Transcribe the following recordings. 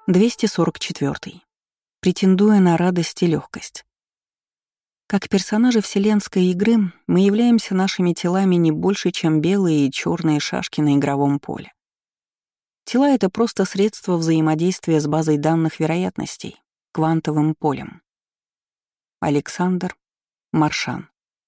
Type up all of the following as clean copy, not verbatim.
244. Претендуя на радость и легкость. Как персонажи вселенской игры, мы являемся нашими телами не больше, чем белые и черные шашки на игровом поле. Тела — это просто средство взаимодействия с базой данных вероятностей, квантовым полем. Александр Маршан.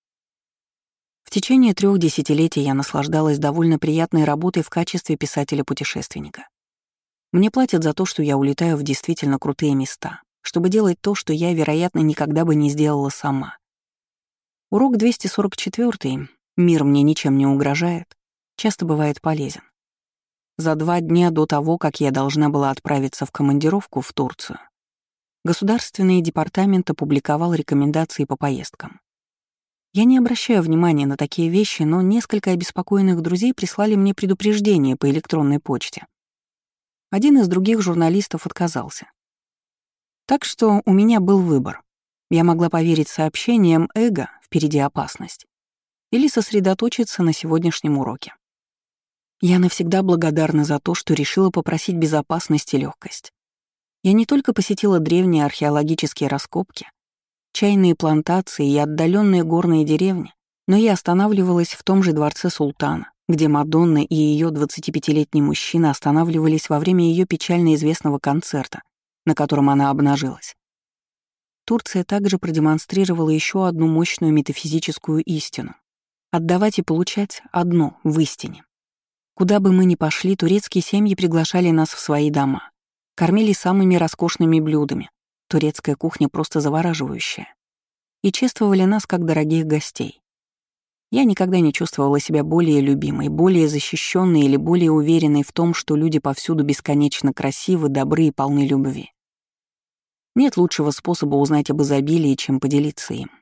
В течение 3 десятилетий я наслаждалась довольно приятной работой в качестве писателя-путешественника. Мне платят за то, что я улетаю в действительно крутые места, чтобы делать то, что я, вероятно, никогда бы не сделала сама. Урок 244 «Мир мне ничем не угрожает» часто бывает полезен. За 2 дня до того, как я должна была отправиться в командировку в Турцию, Государственный департамент опубликовал рекомендации по поездкам. Я не обращаю внимания на такие вещи, но несколько обеспокоенных друзей прислали мне предупреждение по электронной почте. Один из других журналистов отказался. Так что у меня был выбор. Я могла поверить сообщениям эго «впереди опасность» или сосредоточиться на сегодняшнем уроке. Я навсегда благодарна за то, что решила попросить безопасность и легкость. Я не только посетила древние археологические раскопки, чайные плантации и отдаленные горные деревни, но я останавливалась в том же дворце султана, где Мадонна и ее 25-летний мужчина останавливались во время ее печально известного концерта, на котором она обнажилась. Турция также продемонстрировала еще одну мощную метафизическую истину — отдавать и получать одно в истине. Куда бы мы ни пошли, турецкие семьи приглашали нас в свои дома, кормили самыми роскошными блюдами, турецкая кухня просто завораживающая, и чествовали нас как дорогих гостей. Я никогда не чувствовала себя более любимой, более защищенной или более уверенной в том, что люди повсюду бесконечно красивы, добры и полны любви. Нет лучшего способа узнать об изобилии, чем поделиться им.